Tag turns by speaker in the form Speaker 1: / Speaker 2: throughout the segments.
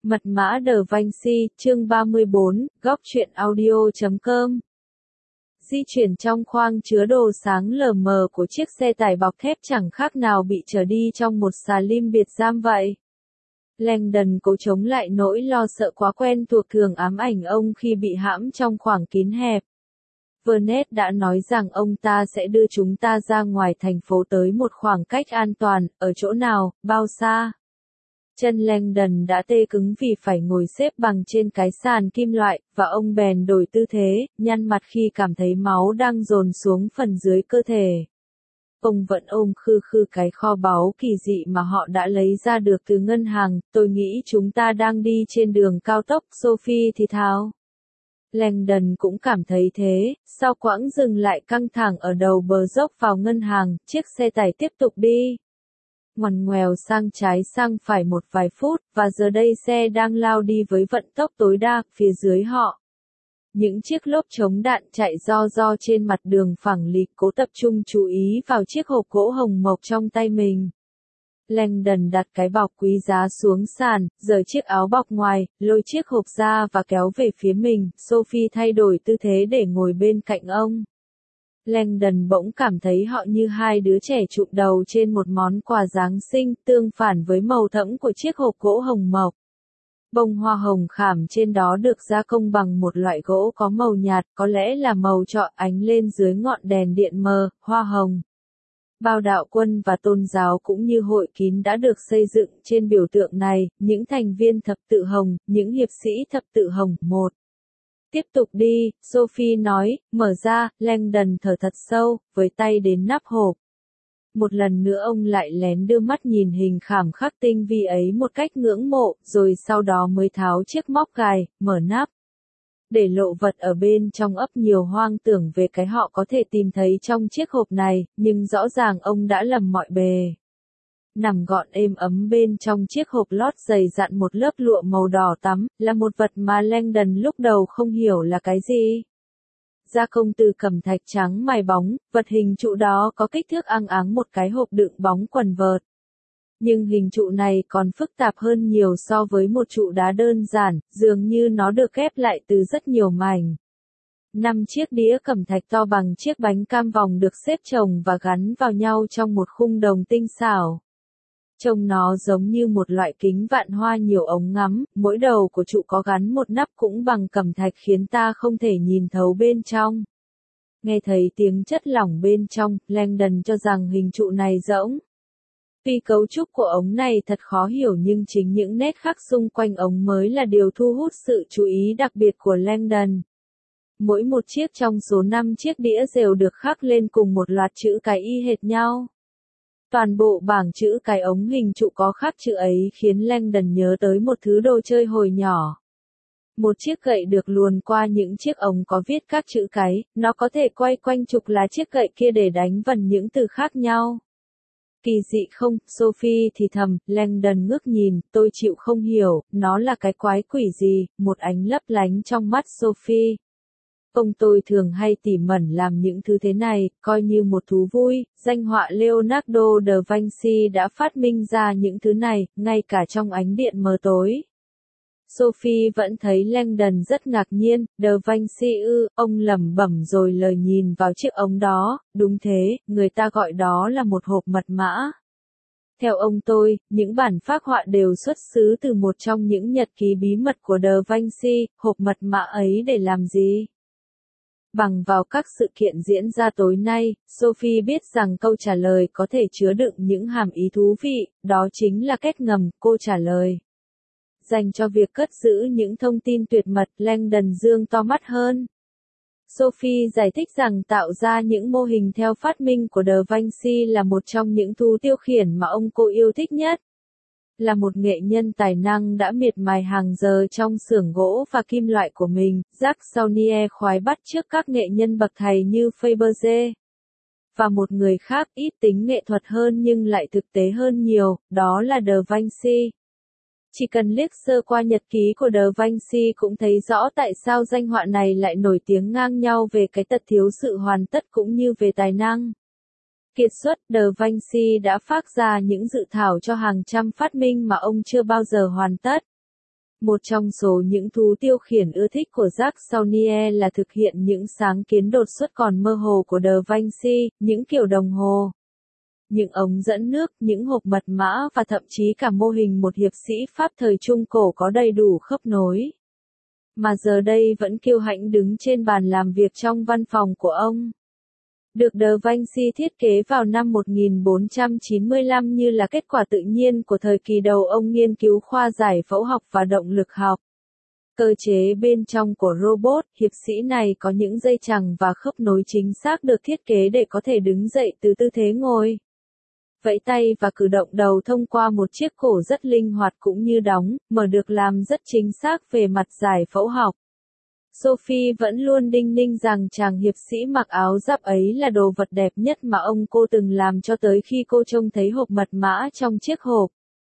Speaker 1: Mật mã Da Vinci, chương 34, góc truyện audio.com. Di chuyển trong khoang chứa đồ sáng lờ mờ của chiếc xe tải bọc thép chẳng khác nào bị chở đi trong một xà lim biệt giam vậy. Langdon cố chống lại nỗi lo sợ quá quen thuộc thường ám ảnh ông khi bị hãm trong khoảng kín hẹp. Vernet đã nói rằng ông ta sẽ đưa chúng ta ra ngoài thành phố tới một khoảng cách an toàn, ở chỗ nào, bao xa. Chân Langdon đã tê cứng vì phải ngồi xếp bằng trên cái sàn kim loại, và ông bèn đổi tư thế, nhăn mặt khi cảm thấy máu đang dồn xuống phần dưới cơ thể. Ông vẫn ôm khư khư cái kho báu kỳ dị mà họ đã lấy ra được từ ngân hàng. Tôi nghĩ chúng ta đang đi trên đường cao tốc, Sophie thì thào. Langdon cũng cảm thấy thế, sau quãng dừng lại căng thẳng ở đầu bờ dốc vào ngân hàng, chiếc xe tải tiếp tục đi. Ngoằn ngoèo sang trái sang phải một vài phút, và giờ đây xe đang lao đi với vận tốc tối đa, phía dưới họ. Những chiếc lốp chống đạn chạy ro trên mặt đường phẳng lì, cố tập trung chú ý vào chiếc hộp gỗ hồng mộc trong tay mình. Langdon đặt cái bọc quý giá xuống sàn, rời chiếc áo bọc ngoài, lôi chiếc hộp ra và kéo về phía mình. Sophie thay đổi tư thế để ngồi bên cạnh ông. Langdon bỗng cảm thấy họ như hai đứa trẻ chụm đầu trên một món quà Giáng sinh, tương phản với màu thẫm của chiếc hộp gỗ hồng mộc. Bông hoa hồng khảm trên đó được gia công bằng một loại gỗ có màu nhạt, có lẽ là màu trọ, ánh lên dưới ngọn đèn điện mờ, hoa hồng. Bao đạo quân và tôn giáo cũng như hội kín đã được xây dựng trên biểu tượng này, những thành viên thập tự hồng, những hiệp sĩ thập tự hồng. Một. Tiếp tục đi, Sophie nói, mở ra. Langdon thở thật sâu, với tay đến nắp hộp. Một lần nữa ông lại lén đưa mắt nhìn hình khảm khắc tinh vi ấy một cách ngưỡng mộ, rồi sau đó mới tháo chiếc móc gài, mở nắp. Để lộ vật ở bên trong ấp nhiều hoang tưởng về cái họ có thể tìm thấy trong chiếc hộp này, nhưng rõ ràng ông đã lầm mọi bề. Nằm gọn êm ấm bên trong chiếc hộp lót dày dặn một lớp lụa màu đỏ tắm, là một vật mà Langdon lúc đầu không hiểu là cái gì. Gia công từ cẩm thạch trắng mài bóng, vật hình trụ đó có kích thước ăng áng một cái hộp đựng bóng quần vợt. Nhưng hình trụ này còn phức tạp hơn nhiều so với một trụ đá đơn giản, dường như nó được ghép lại từ rất nhiều mảnh. 5 chiếc đĩa cẩm thạch to bằng chiếc bánh cam vòng được xếp chồng và gắn vào nhau trong một khung đồng tinh xảo. Trông nó giống như một loại kính vạn hoa nhiều ống ngắm, mỗi đầu của trụ có gắn một nắp cũng bằng cẩm thạch khiến ta không thể nhìn thấu bên trong. Nghe thấy tiếng chất lỏng bên trong, Langdon cho rằng hình trụ này rỗng. Tuy cấu trúc của ống này thật khó hiểu nhưng chính những nét khắc xung quanh ống mới là điều thu hút sự chú ý đặc biệt của Langdon. Mỗi một chiếc trong số 5 chiếc đĩa đều được khắc lên cùng một loạt chữ cái y hệt nhau. Toàn bộ bảng chữ cái ống hình trụ có khắc chữ ấy khiến Langdon nhớ tới một thứ đồ chơi hồi nhỏ. Một chiếc gậy được luồn qua những chiếc ống có viết các chữ cái, nó có thể quay quanh trục lá chiếc gậy kia để đánh vần những từ khác nhau. Kỳ dị không, Sophie thì thầm. Langdon ngước nhìn, tôi chịu không hiểu, nó là cái quái quỷ gì, một ánh lấp lánh trong mắt Sophie. Ông tôi thường hay tỉ mẩn làm những thứ thế này, coi như một thú vui. Danh họa Leonardo da Vinci đã phát minh ra những thứ này, ngay cả trong ánh điện mờ tối. Sophie vẫn thấy Langdon rất ngạc nhiên. Da Vinci ư, ông lẩm bẩm rồi lời nhìn vào chiếc ống đó. Đúng thế, người ta gọi đó là một hộp mật mã. Theo ông tôi, những bản phác họa đều xuất xứ từ một trong những nhật ký bí mật của Da Vinci. Hộp mật mã ấy để làm gì? Bằng vào các sự kiện diễn ra tối nay, Sophie biết rằng câu trả lời có thể chứa đựng những hàm ý thú vị, đó chính là kết ngầm. Cô trả lời dành cho việc cất giữ những thông tin tuyệt mật. Langdon dương to mắt hơn. Sophie giải thích rằng tạo ra những mô hình theo phát minh của Da Vinci là một trong những thú tiêu khiển mà ông cô yêu thích nhất. Là một nghệ nhân tài năng đã miệt mài hàng giờ trong xưởng gỗ và kim loại của mình, Jacques Saunier khoái bắt chước các nghệ nhân bậc thầy như Fabergé. Và một người khác ít tính nghệ thuật hơn nhưng lại thực tế hơn nhiều, đó là Da Vinci. Chỉ cần liếc sơ qua nhật ký của Da Vinci cũng thấy rõ tại sao danh họa này lại nổi tiếng ngang nhau về cái tật thiếu sự hoàn tất cũng như về tài năng. Kiệt xuất, Da Vinci đã phác ra những dự thảo cho hàng trăm phát minh mà ông chưa bao giờ hoàn tất. Một trong số những thú tiêu khiển ưa thích của Jacksonier là thực hiện những sáng kiến đột xuất còn mơ hồ của Da Vinci, những kiểu đồng hồ, những ống dẫn nước, những hộp mật mã và thậm chí cả mô hình một hiệp sĩ Pháp thời Trung Cổ có đầy đủ khớp nối. Mà giờ đây vẫn kiêu hãnh đứng trên bàn làm việc trong văn phòng của ông. Được Da Vinci thiết kế vào năm 1495 như là kết quả tự nhiên của thời kỳ đầu ông nghiên cứu khoa giải phẫu học và động lực học. Cơ chế bên trong của robot, hiệp sĩ này có những dây chằng và khớp nối chính xác được thiết kế để có thể đứng dậy từ tư thế ngồi, vẫy tay và cử động đầu thông qua một chiếc cổ rất linh hoạt cũng như đóng, mở được làm rất chính xác về mặt giải phẫu học. Sophie vẫn luôn đinh ninh rằng chàng hiệp sĩ mặc áo giáp ấy là đồ vật đẹp nhất mà cô từng làm cho tới khi cô trông thấy hộp mật mã trong chiếc hộp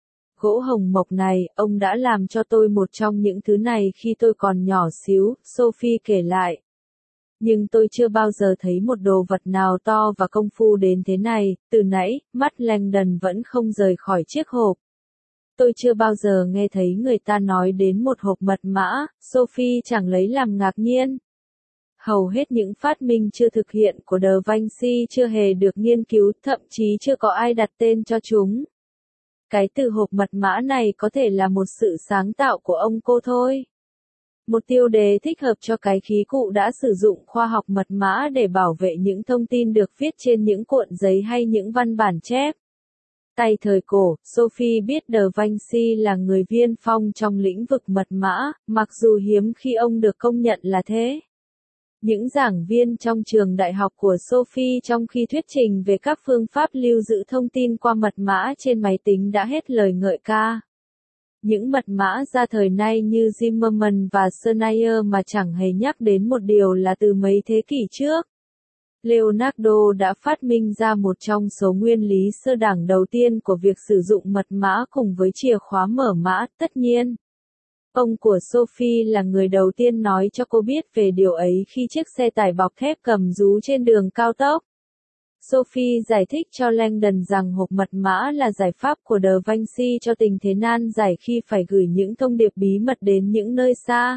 Speaker 1: gỗ hồng mộc này. Ông đã làm cho tôi một trong những thứ này khi tôi còn nhỏ xíu, Sophie kể lại. Nhưng tôi chưa bao giờ thấy một đồ vật nào to và công phu đến thế này. Từ nãy, mắt Langdon vẫn không rời khỏi chiếc hộp. Tôi chưa bao giờ nghe thấy người ta nói đến một hộp mật mã, Sophie chẳng lấy làm ngạc nhiên. Hầu hết những phát minh chưa thực hiện của Da Vinci chưa hề được nghiên cứu, thậm chí chưa có ai đặt tên cho chúng. Cái từ hộp mật mã này có thể là một sự sáng tạo của cô thôi. Một tiêu đề thích hợp cho cái khí cụ đã sử dụng khoa học mật mã để bảo vệ những thông tin được viết trên những cuộn giấy hay những văn bản chép. Tay thời cổ, Sophie biết Da Vinci là người tiên phong trong lĩnh vực mật mã, mặc dù hiếm khi ông được công nhận là thế. Những giảng viên trong trường đại học của Sophie trong khi thuyết trình về các phương pháp lưu giữ thông tin qua mật mã trên máy tính đã hết lời ngợi ca. Những mật mã ra thời nay như Zimmermann và Schneier mà chẳng hề nhắc đến một điều là từ mấy thế kỷ trước. Leonardo đã phát minh ra một trong số nguyên lý sơ đẳng đầu tiên của việc sử dụng mật mã cùng với chìa khóa mở mã, tất nhiên. Ông của Sophie là người đầu tiên nói cho cô biết về điều ấy khi chiếc xe tải bọc thép cầm rú trên đường cao tốc. Sophie giải thích cho Langdon rằng hộp mật mã là giải pháp của Da Vinci cho tình thế nan giải khi phải gửi những thông điệp bí mật đến những nơi xa.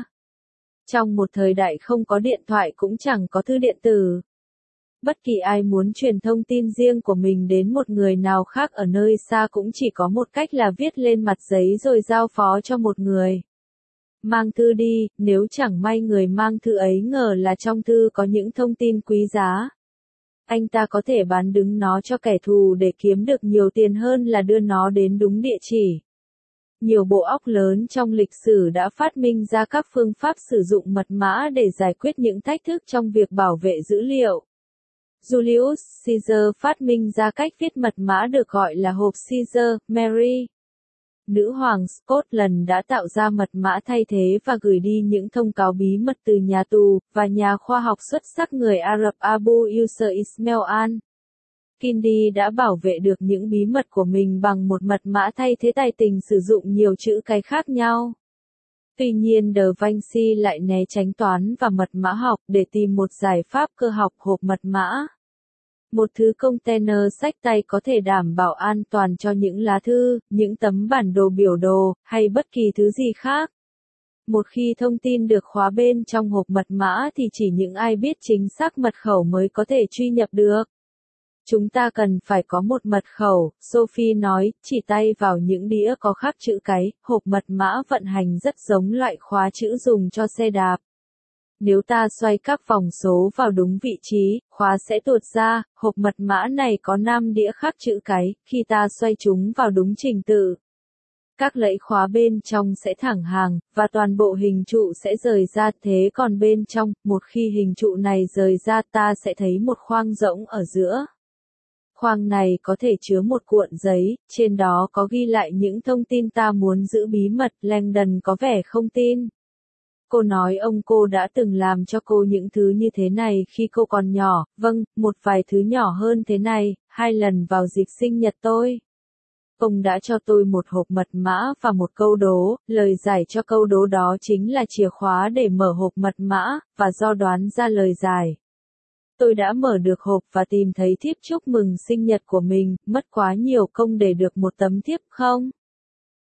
Speaker 1: Trong một thời đại không có điện thoại cũng chẳng có thư điện tử. Bất kỳ ai muốn truyền thông tin riêng của mình đến một người nào khác ở nơi xa cũng chỉ có một cách là viết lên mặt giấy rồi giao phó cho một người. Mang thư đi, nếu chẳng may người mang thư ấy ngờ là trong thư có những thông tin quý giá. Anh ta có thể bán đứng nó cho kẻ thù để kiếm được nhiều tiền hơn là đưa nó đến đúng địa chỉ. Nhiều bộ óc lớn trong lịch sử đã phát minh ra các phương pháp sử dụng mật mã để giải quyết những thách thức trong việc bảo vệ dữ liệu. Julius Caesar phát minh ra cách viết mật mã được gọi là hộp Caesar. Mary, nữ hoàng Scotland đã tạo ra mật mã thay thế và gửi đi những thông cáo bí mật từ nhà tù, và nhà khoa học xuất sắc người Ả Rập Abu Yusuf Ismail al-Kindi đã bảo vệ được những bí mật của mình bằng một mật mã thay thế tài tình sử dụng nhiều chữ cái khác nhau. Tuy nhiên Da Vinci lại né tránh toán và mật mã học để tìm một giải pháp cơ học hộp mật mã. Một thứ container xách tay có thể đảm bảo an toàn cho những lá thư, những tấm bản đồ biểu đồ, hay bất kỳ thứ gì khác. Một khi thông tin được khóa bên trong hộp mật mã thì chỉ những ai biết chính xác mật khẩu mới có thể truy nhập được. Chúng ta cần phải có một mật khẩu, Sophie nói, chỉ tay vào những đĩa có khắc chữ cái, hộp mật mã vận hành rất giống loại khóa chữ dùng cho xe đạp. Nếu ta xoay các vòng số vào đúng vị trí, khóa sẽ tuột ra. Hộp mật mã này có 5 đĩa khắc chữ cái, khi ta xoay chúng vào đúng trình tự, các lẫy khóa bên trong sẽ thẳng hàng, và toàn bộ hình trụ sẽ rời ra. Thế còn bên trong, một khi hình trụ này rời ra ta sẽ thấy một khoang rỗng ở giữa. Khoang này có thể chứa một cuộn giấy, trên đó có ghi lại những thông tin ta muốn giữ bí mật. Langdon có vẻ không tin. Cô nói cô đã từng làm cho cô những thứ như thế này khi cô còn nhỏ. Vâng, một vài thứ nhỏ hơn thế này, 2 lần vào dịp sinh nhật tôi. Ông đã cho tôi một hộp mật mã và một câu đố, lời giải cho câu đố đó chính là chìa khóa để mở hộp mật mã, và do đoán ra lời giải. Tôi đã mở được hộp và tìm thấy thiếp chúc mừng sinh nhật của mình, mất quá nhiều công để được một tấm thiếp không?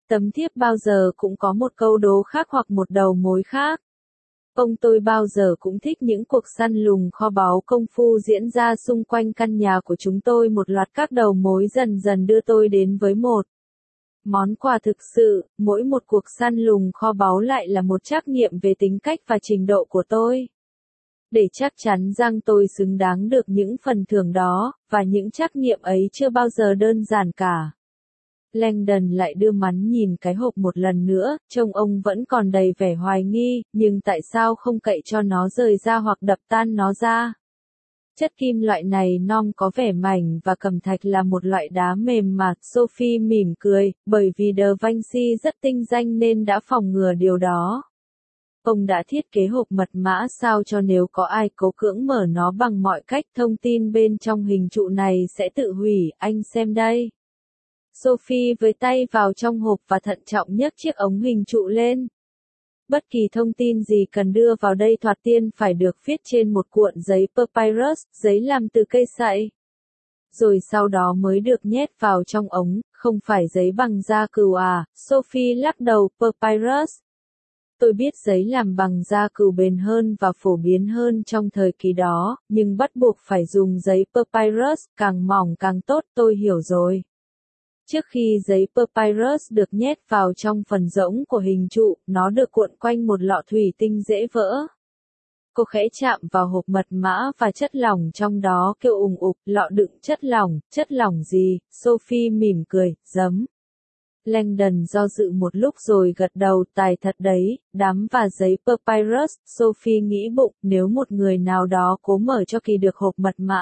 Speaker 1: Tấm thiếp bao giờ cũng có một câu đố khác hoặc một đầu mối khác. Ông tôi bao giờ cũng thích những cuộc săn lùng kho báu công phu diễn ra xung quanh căn nhà của chúng tôi, một loạt các đầu mối dần dần đưa tôi đến với một món quà thực sự, mỗi một cuộc săn lùng kho báu lại là một trắc nghiệm về tính cách và trình độ của tôi. Để chắc chắn rằng tôi xứng đáng được những phần thưởng đó, và những trắc nghiệm ấy chưa bao giờ đơn giản cả. Langdon lại đưa mắt nhìn cái hộp một lần nữa, trông ông vẫn còn đầy vẻ hoài nghi, nhưng tại sao không cậy cho nó rời ra hoặc đập tan nó ra? Chất kim loại này non có vẻ mảnh và cẩm thạch là một loại đá mềm mà, Sophie mỉm cười, bởi vì Da Vinci rất tinh danh nên đã phòng ngừa điều đó. Ông đã thiết kế hộp mật mã sao cho nếu có ai cố cưỡng mở nó bằng mọi cách, thông tin bên trong hình trụ này sẽ tự hủy, anh xem đây. Sophie với tay vào trong hộp và thận trọng nhấc chiếc ống hình trụ lên. Bất kỳ thông tin gì cần đưa vào đây thoạt tiên phải được viết trên một cuộn giấy papyrus, giấy làm từ cây sậy. Rồi sau đó mới được nhét vào trong ống, không phải giấy bằng da cừu à, Sophie lắc đầu, papyrus. Tôi biết giấy làm bằng da cừu bền hơn và phổ biến hơn trong thời kỳ đó, nhưng bắt buộc phải dùng giấy papyrus, càng mỏng càng tốt, tôi hiểu rồi. Trước khi giấy papyrus được nhét vào trong phần rỗng của hình trụ, nó được cuộn quanh một lọ thủy tinh dễ vỡ. Cô khẽ chạm vào hộp mật mã và chất lỏng trong đó kêu ùng ục, lọ đựng chất lỏng gì? Sophie mỉm cười, giấm. Langdon do dự một lúc rồi gật đầu, tài thật đấy, đám và giấy papyrus, Sophie nghĩ bụng, nếu một người nào đó cố mở cho kỳ được hộp mật mã.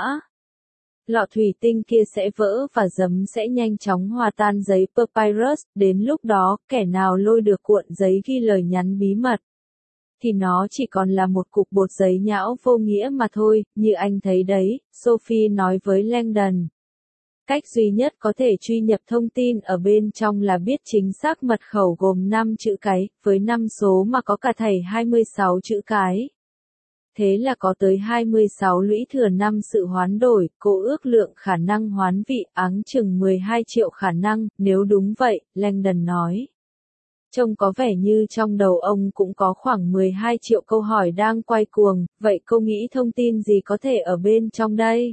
Speaker 1: Lọ thủy tinh kia sẽ vỡ và giấm sẽ nhanh chóng hòa tan giấy papyrus, đến lúc đó, kẻ nào lôi được cuộn giấy ghi lời nhắn bí mật. Thì nó chỉ còn là một cục bột giấy nhão vô nghĩa mà thôi, như anh thấy đấy, Sophie nói với Langdon. Cách duy nhất có thể truy nhập thông tin ở bên trong là biết chính xác mật khẩu gồm 5 chữ cái, với 5 số mà có cả thảy 26 chữ cái. Thế là có tới 26 lũy thừa 5 sự hoán đổi, cô ước lượng khả năng hoán vị, áng chừng 12 triệu khả năng, nếu đúng vậy, Langdon nói. Trông có vẻ như trong đầu ông cũng có khoảng 12 triệu câu hỏi đang quay cuồng, vậy cô nghĩ thông tin gì có thể ở bên trong đây?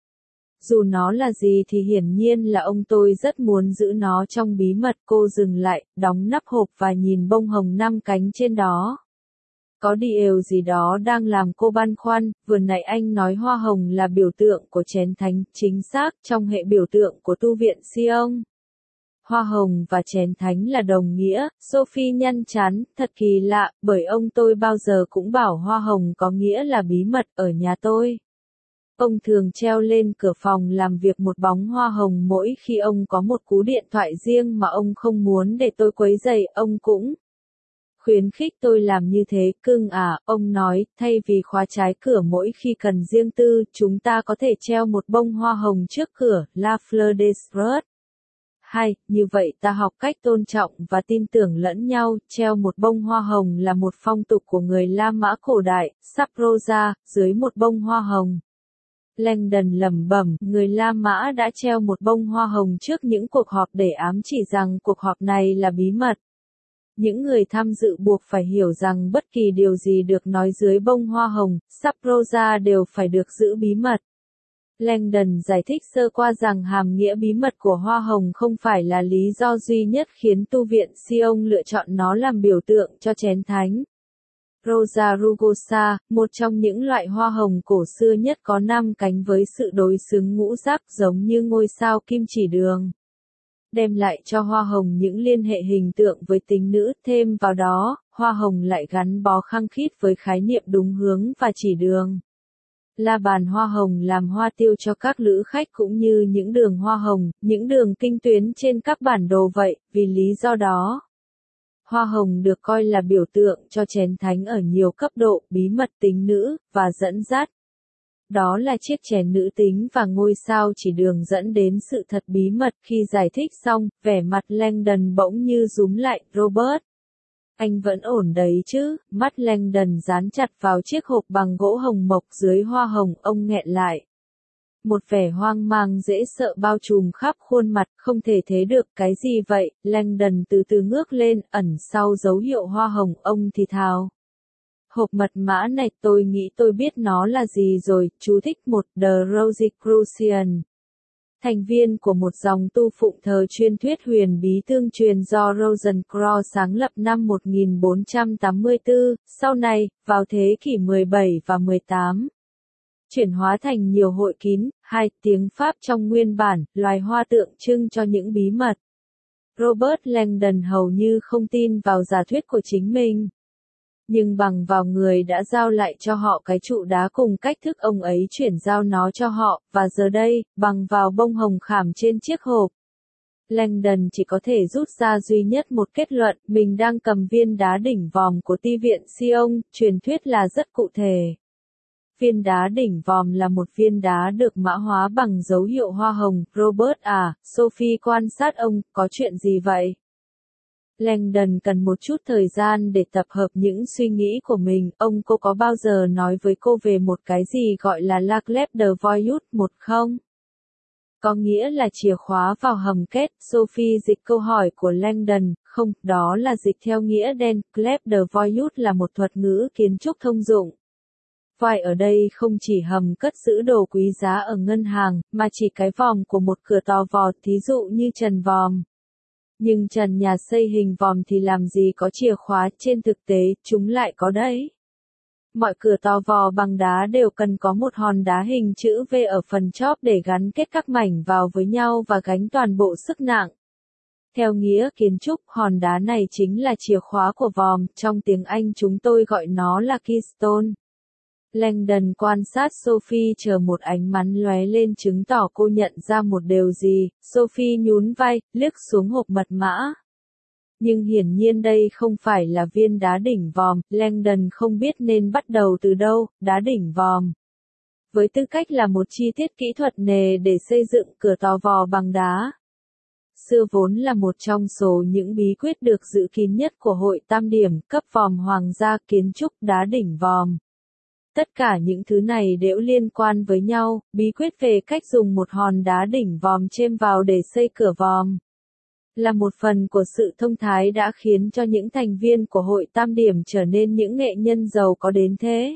Speaker 1: Dù nó là gì thì hiển nhiên là ông tôi rất muốn giữ nó trong bí mật. Cô dừng lại, đóng nắp hộp và nhìn bông hồng 5 cánh trên đó. Có điều gì đó đang làm cô băn khoăn, vừa nãy anh nói hoa hồng là biểu tượng của chén thánh, chính xác, trong hệ biểu tượng của tu viện Sion. Hoa hồng và chén thánh là đồng nghĩa, Sophie nhăn trán, thật kỳ lạ, bởi ông tôi bao giờ cũng bảo hoa hồng có nghĩa là bí mật ở nhà tôi. Ông thường treo lên cửa phòng làm việc một bóng hoa hồng mỗi khi ông có một cú điện thoại riêng mà ông không muốn để tôi quấy rầy, ông cũng khuyến khích tôi làm như thế. Cưng à, ông nói, thay vì khóa trái cửa mỗi khi cần riêng tư, chúng ta có thể treo một bông hoa hồng trước cửa, La Fleur des Roses. Hay, như vậy ta học cách tôn trọng và tin tưởng lẫn nhau, treo một bông hoa hồng là một phong tục của người La Mã cổ đại, sắp rosa, dưới một bông hoa hồng. Langdon lẩm bẩm, người La Mã đã treo một bông hoa hồng trước những cuộc họp để ám chỉ rằng cuộc họp này là bí mật. Những người tham dự buộc phải hiểu rằng bất kỳ điều gì được nói dưới bông hoa hồng, sắp rosa đều phải được giữ bí mật. Langdon giải thích sơ qua rằng hàm nghĩa bí mật của hoa hồng không phải là lý do duy nhất khiến tu viện Sion lựa chọn nó làm biểu tượng cho chén thánh. Rosa rugosa, một trong những loại hoa hồng cổ xưa nhất có 5 cánh với sự đối xứng ngũ giác giống như ngôi sao kim chỉ đường. Đem lại cho hoa hồng những liên hệ hình tượng với tính nữ, thêm vào đó, hoa hồng lại gắn bó khăng khít với khái niệm đúng hướng và chỉ đường. La bàn hoa hồng làm hoa tiêu cho các lữ khách cũng như những đường hoa hồng, những đường kinh tuyến trên các bản đồ vậy, vì lý do đó. Hoa hồng được coi là biểu tượng cho chén thánh ở nhiều cấp độ, bí mật, tính nữ, và dẫn dắt. Đó là chiếc chén nữ tính và ngôi sao chỉ đường dẫn đến sự thật bí mật. Khi giải thích xong, vẻ mặt Langdon bỗng như rúm lại, Robert. Anh vẫn ổn đấy chứ? Mắt Langdon dán chặt vào chiếc hộp bằng gỗ hồng mộc dưới hoa hồng, ông nghẹn lại. Một vẻ hoang mang dễ sợ bao trùm khắp khuôn mặt, không thể thế được, cái gì vậy? Langdon từ từ ngước lên, ẩn sau dấu hiệu hoa hồng, ông thì thào. Hộp mật mã này, tôi nghĩ tôi biết nó là gì rồi. Chú thích 1. The Rosicrucian, thành viên của một dòng tu phụng thờ truyền thuyết huyền bí tương truyền do Rosencrantz sáng lập năm 1484, sau này, vào thế kỷ 17 và 18. Chuyển hóa thành nhiều hội kín, hai tiếng Pháp trong nguyên bản, loài hoa tượng trưng cho những bí mật. Robert Langdon hầu như không tin vào giả thuyết của chính mình. Nhưng bằng vào người đã giao lại cho họ cái trụ đá cùng cách thức ông ấy chuyển giao nó cho họ, và giờ đây, bằng vào bông hồng khảm trên chiếc hộp. Langdon chỉ có thể rút ra duy nhất một kết luận, mình đang cầm viên đá đỉnh vòm của ti viện Sion, truyền thuyết là rất cụ thể. Viên đá đỉnh vòm là một viên đá được mã hóa bằng dấu hiệu hoa hồng. Robert à, Sophie quan sát ông, có chuyện gì vậy? Langdon cần một chút thời gian để tập hợp những suy nghĩ của mình. Cô có bao giờ nói với cô về một cái gì gọi là La Clef de Voyous một không? Có nghĩa là chìa khóa vào hầm kết. Sophie dịch câu hỏi của Langdon. Không, đó là dịch theo nghĩa đen. Clef de Voyous là một thuật ngữ kiến trúc thông dụng. Void ở đây không chỉ hầm cất giữ đồ quý giá ở ngân hàng, mà chỉ cái vòm của một cửa to vò, thí dụ như trần vòm. Nhưng trần nhà xây hình vòm thì làm gì có chìa khóa, trên thực tế, chúng lại có đấy. Mọi cửa to vò bằng đá đều cần có một hòn đá hình chữ V ở phần chóp để gắn kết các mảnh vào với nhau và gánh toàn bộ sức nặng. Theo nghĩa kiến trúc, hòn đá này chính là chìa khóa của vòm, trong tiếng Anh chúng tôi gọi nó là keystone. Langdon quan sát Sophie chờ một ánh mắt lóe lên chứng tỏ cô nhận ra một điều gì. Sophie nhún vai, liếc xuống hộp mật mã. Nhưng hiển nhiên đây không phải là viên đá đỉnh vòm. Langdon không biết nên bắt đầu từ đâu. Đá đỉnh vòm, với tư cách là một chi tiết kỹ thuật nề để xây dựng cửa to vò bằng đá, xưa vốn là một trong số những bí quyết được giữ kín nhất của Hội Tam Điểm, cấp vòm hoàng gia, kiến trúc, đá đỉnh vòm. Tất cả những thứ này đều liên quan với nhau. Bí quyết về cách dùng một hòn đá đỉnh vòm chêm vào để xây cửa vòm là một phần của sự thông thái đã khiến cho những thành viên của Hội Tam Điểm trở nên những nghệ nhân giàu có đến thế.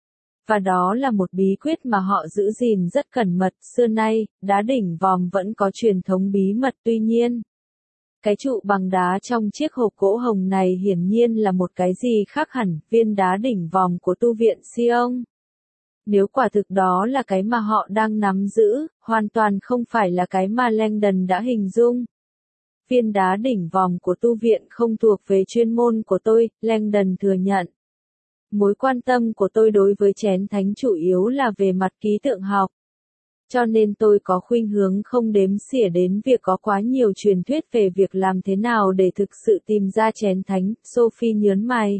Speaker 1: Và đó là một bí quyết mà họ giữ gìn rất cẩn mật. Xưa nay, đá đỉnh vòm vẫn có truyền thống bí mật, tuy nhiên, cái trụ bằng đá trong chiếc hộp gỗ hồng này hiển nhiên là một cái gì khác hẳn, viên đá đỉnh vòm của tu viện Sion. Nếu quả thực đó là cái mà họ đang nắm giữ, hoàn toàn không phải là cái mà Langdon đã hình dung. Viên đá đỉnh vòm của tu viện không thuộc về chuyên môn của tôi, Langdon thừa nhận. Mối quan tâm của tôi đối với chén thánh chủ yếu là về mặt ký tượng học. Cho nên tôi có khuynh hướng không đếm xỉa đến việc có quá nhiều truyền thuyết về việc làm thế nào để thực sự tìm ra chén thánh. Sophie nhớn mày.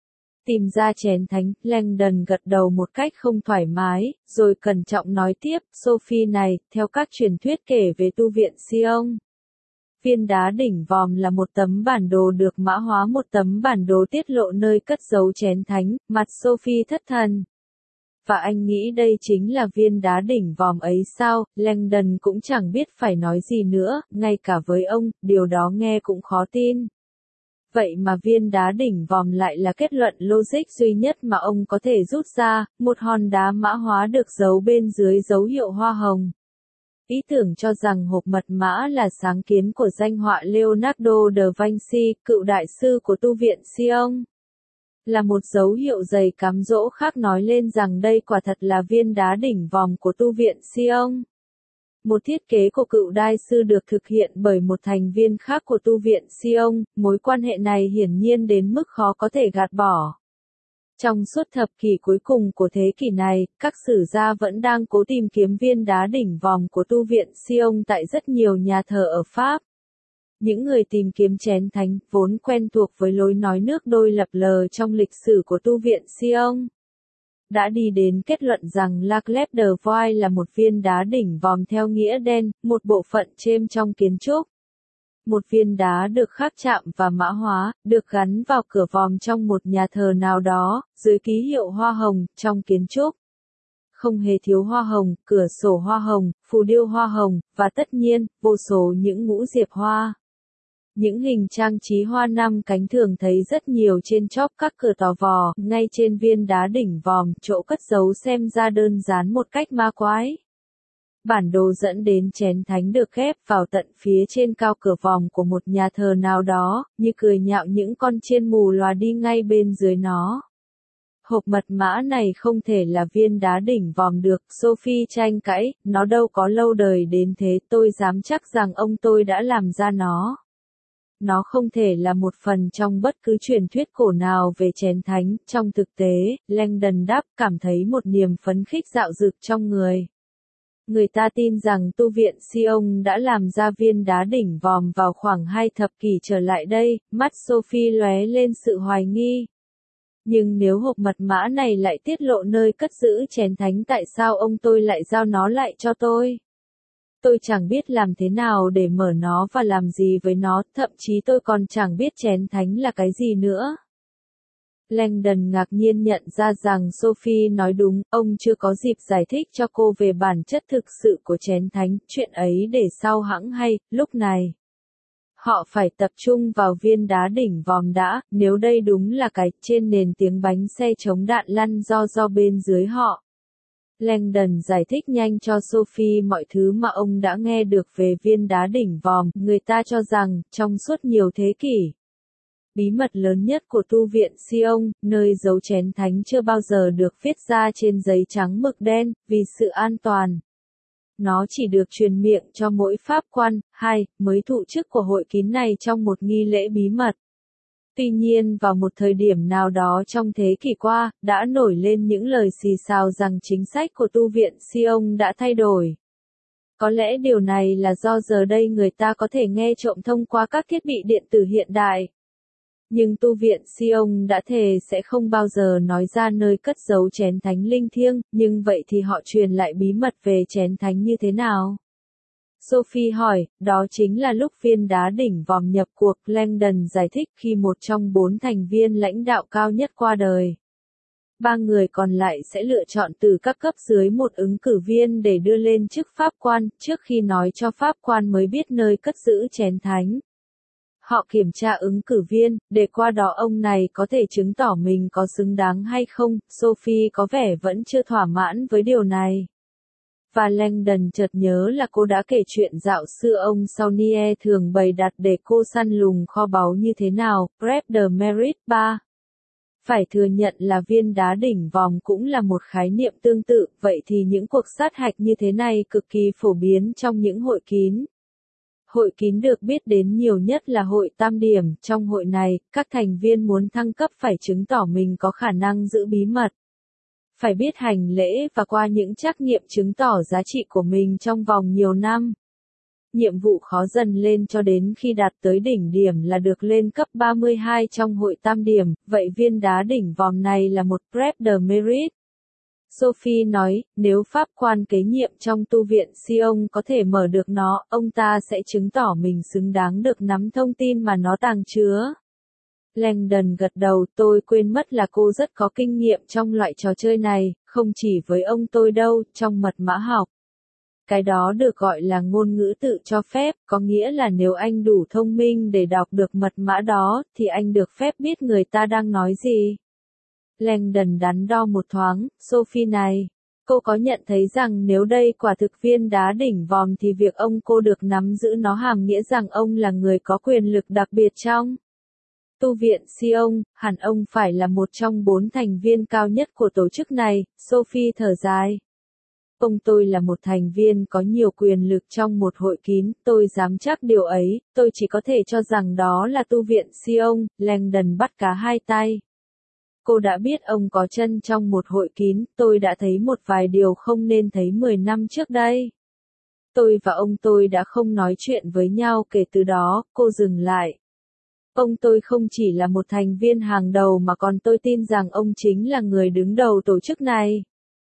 Speaker 1: Tìm ra chén thánh, Langdon gật đầu một cách không thoải mái, rồi cẩn trọng nói tiếp, Sophie này, theo các truyền thuyết kể về tu viện Sion. Viên đá đỉnh vòm là một tấm bản đồ được mã hóa, một tấm bản đồ tiết lộ nơi cất giấu chén thánh. Mặt Sophie thất thần. Và anh nghĩ đây chính là viên đá đỉnh vòm ấy sao? Langdon cũng chẳng biết phải nói gì nữa, ngay cả với ông, điều đó nghe cũng khó tin. Vậy mà viên đá đỉnh vòm lại là kết luận logic duy nhất mà ông có thể rút ra, một hòn đá mã hóa được giấu bên dưới dấu hiệu hoa hồng. Ý tưởng cho rằng hộp mật mã là sáng kiến của danh họa Leonardo da Vinci, cựu đại sư của tu viện Sion, là một dấu hiệu dày cám dỗ khác nói lên rằng đây quả thật là viên đá đỉnh vòm của tu viện Sion. Một thiết kế của cựu đại sư được thực hiện bởi một thành viên khác của tu viện Sion, mối quan hệ này hiển nhiên đến mức khó có thể gạt bỏ. Trong suốt thập kỷ cuối cùng của thế kỷ này, các sử gia vẫn đang cố tìm kiếm viên đá đỉnh vòm của tu viện Sion tại rất nhiều nhà thờ ở Pháp. Những người tìm kiếm chén thánh, vốn quen thuộc với lối nói nước đôi lập lờ trong lịch sử của tu viện Sion, đã đi đến kết luận rằng La Clef de Void là một viên đá đỉnh vòm theo nghĩa đen, một bộ phận chêm trong kiến trúc. Một viên đá được khắc chạm và mã hóa, được gắn vào cửa vòm trong một nhà thờ nào đó, dưới ký hiệu hoa hồng, trong kiến trúc. không hề thiếu hoa hồng, cửa sổ hoa hồng, phù điêu hoa hồng, và tất nhiên, vô số những ngũ diệp hoa. Những hình trang trí hoa năm cánh thường thấy rất nhiều trên chóp các cửa tò vò, ngay trên viên đá đỉnh vòm, chỗ cất giấu xem ra đơn giản một cách ma quái. Bản đồ dẫn đến chén thánh được ghép vào tận phía trên cao cửa vòm của một nhà thờ nào đó, như cười nhạo những con chiên mù lòa đi ngay bên dưới nó. Hộp mật mã này không thể là viên đá đỉnh vòm được, Sophie tranh cãi, nó đâu có lâu đời đến thế, tôi dám chắc rằng ông tôi đã làm ra nó. Nó không thể là một phần trong bất cứ truyền thuyết cổ nào về chén thánh, trong thực tế, Langdon đáp, cảm thấy một niềm phấn khích dạo dực trong người. Người ta tin rằng tu viện Sion đã làm ra viên đá đỉnh vòm vào khoảng 2 thập kỷ trở lại đây, mắt Sophie lóe lên sự hoài nghi. Nhưng nếu hộp mật mã này lại tiết lộ nơi cất giữ chén thánh, tại sao ông tôi lại giao nó lại cho tôi? Tôi chẳng biết làm thế nào để mở nó và làm gì với nó, thậm chí tôi còn chẳng biết chén thánh là cái gì nữa. Langdon ngạc nhiên nhận ra rằng Sophie nói đúng, ông chưa có dịp giải thích cho cô về bản chất thực sự của chén thánh, chuyện ấy để sau hẵng hay, lúc này. Họ phải tập trung vào viên đá đỉnh vòm đã, nếu đây đúng là cái trên nền tiếng bánh xe chống đạn lăn do bên dưới họ. Langdon giải thích nhanh cho Sophie mọi thứ mà ông đã nghe được về viên đá đỉnh vòm, người ta cho rằng, trong suốt nhiều thế kỷ. Bí mật lớn nhất của tu viện Sion, nơi giấu chén thánh chưa bao giờ được viết ra trên giấy trắng mực đen, vì sự an toàn. Nó chỉ được truyền miệng cho mỗi pháp quan, mới thụ chức của hội kín này trong một nghi lễ bí mật. Tuy nhiên vào một thời điểm nào đó trong thế kỷ qua, đã nổi lên những lời xì xào rằng chính sách của tu viện Sion đã thay đổi. Có lẽ điều này là do giờ đây người ta có thể nghe trộm thông qua các thiết bị điện tử hiện đại. Nhưng tu viện Sion đã thề sẽ không bao giờ nói ra nơi cất giấu chén thánh linh thiêng, nhưng vậy thì họ truyền lại bí mật về chén thánh như thế nào? Sophie hỏi, đó chính là lúc viên đá đỉnh vòm nhập cuộc, Langdon giải thích, khi một trong 4 thành viên lãnh đạo cao nhất qua đời. 3 người còn lại sẽ lựa chọn từ các cấp dưới một ứng cử viên để đưa lên chức pháp quan, trước khi nói cho pháp quan mới biết nơi cất giữ chén thánh. Họ kiểm tra ứng cử viên, để qua đó ông này có thể chứng tỏ mình có xứng đáng hay không. Sophie có vẻ vẫn chưa thỏa mãn với điều này. Và Langdon chợt nhớ là cô đã kể chuyện dạo xưa ông Saunier thường bày đặt để cô săn lùng kho báu như thế nào, Prep de Merit 3. Phải thừa nhận là viên đá đỉnh vòm cũng là một khái niệm tương tự, vậy thì những cuộc sát hạch như thế này cực kỳ phổ biến trong những hội kín. Hội kín được biết đến nhiều nhất là hội tam điểm, trong hội này, các thành viên muốn thăng cấp phải chứng tỏ mình có khả năng giữ bí mật. Phải biết hành lễ và qua những trắc nghiệm chứng tỏ giá trị của mình trong vòng nhiều năm. Nhiệm vụ khó dần lên cho đến khi đạt tới đỉnh điểm là được lên cấp 32 trong hội tam điểm, vậy viên đá đỉnh vòm này là một Prep de Merit. Sophie nói, nếu pháp quan kế nhiệm trong tu viện Sion có thể mở được nó, ông ta sẽ chứng tỏ mình xứng đáng được nắm thông tin mà nó tàng chứa. Langdon gật đầu, tôi quên mất là cô rất có kinh nghiệm trong loại trò chơi này, không chỉ với ông tôi đâu, trong mật mã học. Cái đó được gọi là ngôn ngữ tự cho phép, có nghĩa là nếu anh đủ thông minh để đọc được mật mã đó, thì anh được phép biết người ta đang nói gì. Langdon đắn đo một thoáng, Sophie này, cô có nhận thấy rằng nếu đây quả thực viên đá đỉnh vòm thì việc ông cô được nắm giữ nó hàm nghĩa rằng ông là người có quyền lực đặc biệt trong tu viện Sion, hẳn ông phải là một trong 4 thành viên cao nhất của tổ chức này, Sophie thở dài. Ông tôi là một thành viên có nhiều quyền lực trong một hội kín, tôi dám chắc điều ấy, tôi chỉ có thể cho rằng đó là tu viện Sion, Langdon bắt cá hai tay. Cô đã biết ông có chân trong một hội kín, tôi đã thấy một vài điều không nên thấy 10 năm trước đây. Tôi và ông tôi đã không nói chuyện với nhau kể từ đó, cô dừng lại. Ông tôi không chỉ là một thành viên hàng đầu mà còn tôi tin rằng ông chính là người đứng đầu tổ chức này.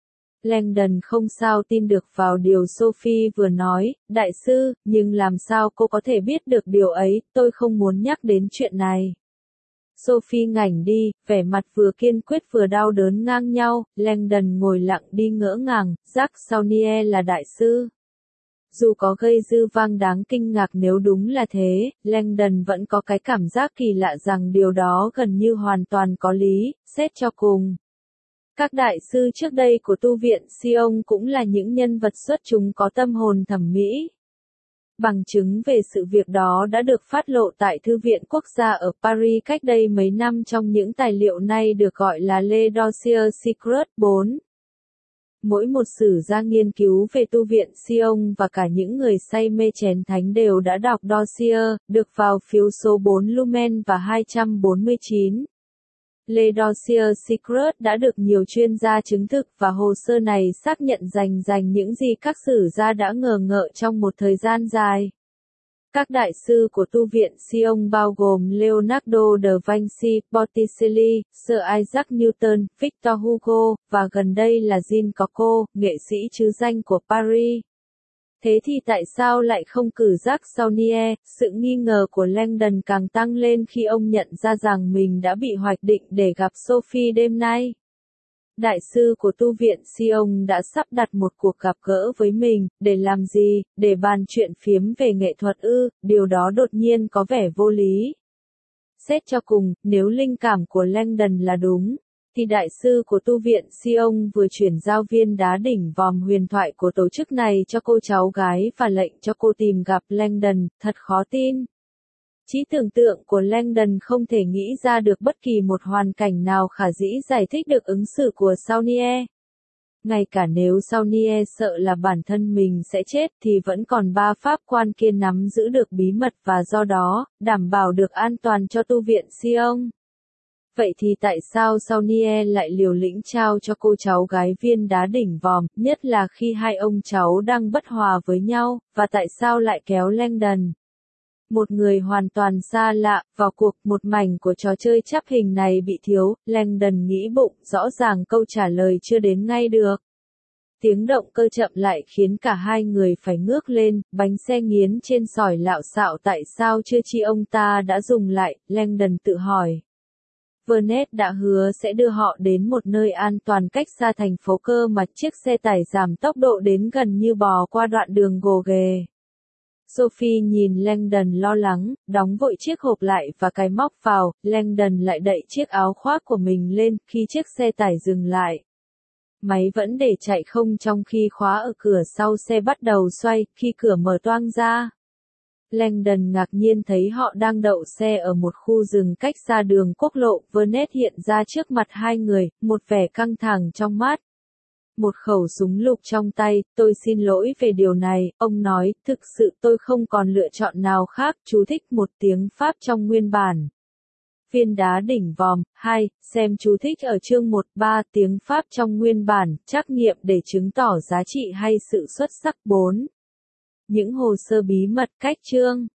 Speaker 1: Langdon không sao tin được vào điều Sophie vừa nói, đại sư, nhưng làm sao cô có thể biết được điều ấy, tôi không muốn nhắc đến chuyện này. Sophie ngảnh đi, vẻ mặt vừa kiên quyết vừa đau đớn ngang nhau, Langdon ngồi lặng đi ngỡ ngàng, Jack Saunier là đại sư. Dù có gây dư vang đáng kinh ngạc nếu đúng là thế, Langdon vẫn có cái cảm giác kỳ lạ rằng điều đó gần như hoàn toàn có lý, xét cho cùng. Các đại sư trước đây của tu viện Sion cũng là những nhân vật xuất chúng có tâm hồn thẩm mỹ. Bằng chứng về sự việc đó đã được phát lộ tại Thư viện Quốc gia ở Paris cách đây mấy năm trong những tài liệu nay được gọi là Les Dossiers Secrets 4. Mỗi một sử gia nghiên cứu về tu viện Sion và cả những người say mê chén thánh đều đã đọc dossier, được vào phiếu số 4 Lumen và 249. Les Dossiers Secrets đã được nhiều chuyên gia chứng thực và hồ sơ này xác nhận rành những gì các sử gia đã ngờ ngợ trong một thời gian dài. Các đại sư của tu viện Sion bao gồm Leonardo da Vinci, Botticelli, Sir Isaac Newton, Victor Hugo, và gần đây là Jean Cocteau, nghệ sĩ trứ danh của Paris. Thế thì tại sao lại không cử Jack Saunier? Sự nghi ngờ của Langdon càng tăng lên khi ông nhận ra rằng mình đã bị hoạch định để gặp Sophie đêm nay. Đại sư của tu viện Sion đã sắp đặt một cuộc gặp gỡ với mình, để làm gì? Để bàn chuyện phiếm về nghệ thuật ư? Điều đó đột nhiên có vẻ vô lý. Xét cho cùng, nếu linh cảm của Langdon là đúng, thì đại sư của tu viện Sion vừa chuyển giao viên đá đỉnh vòm huyền thoại của tổ chức này cho cô cháu gái và lệnh cho cô tìm gặp Langdon, thật khó tin. Trí tưởng tượng của Langdon không thể nghĩ ra được bất kỳ một hoàn cảnh nào khả dĩ giải thích được ứng xử của Saunier. Ngay cả nếu Saunier sợ là bản thân mình sẽ chết thì vẫn còn ba pháp quan kia nắm giữ được bí mật và do đó, đảm bảo được an toàn cho tu viện Sion. Vậy thì tại sao Saunier lại liều lĩnh trao cho cô cháu gái viên đá đỉnh vòm, nhất là khi hai ông cháu đang bất hòa với nhau, và tại sao lại kéo Langdon, một người hoàn toàn xa lạ, vào cuộc? Một mảnh của trò chơi chắp hình này bị thiếu, Langdon nghĩ bụng, rõ ràng câu trả lời chưa đến ngay được. Tiếng động cơ chậm lại khiến cả hai người phải ngước lên, bánh xe nghiến trên sỏi lạo xạo tại sao chưa chi ông ta đã dùng lại, Langdon tự hỏi. Vernet đã hứa sẽ đưa họ đến một nơi an toàn cách xa thành phố cơ mà chiếc xe tải giảm tốc độ đến gần như bò qua đoạn đường gồ ghề. Sophie nhìn Langdon lo lắng, đóng vội chiếc hộp lại và cài móc vào, Langdon lại đậy chiếc áo khoác của mình lên khi chiếc xe tải dừng lại. Máy vẫn để chạy không trong khi khóa ở cửa sau xe bắt đầu xoay, khi cửa mở toang ra. Langdon ngạc nhiên thấy họ đang đậu xe ở một khu rừng cách xa đường quốc lộ, Vernet hiện ra trước mặt hai người, một vẻ căng thẳng trong mắt. Một khẩu súng lục trong tay, tôi xin lỗi về điều này, ông nói, thực sự tôi không còn lựa chọn nào khác, chú thích một tiếng Pháp trong nguyên bản. Viên đá đỉnh vòm, 2, xem chú thích ở chương 1-3 tiếng Pháp trong nguyên bản, trắc nghiệm để chứng tỏ giá trị hay sự xuất sắc 4. Những hồ sơ bí mật cách chương.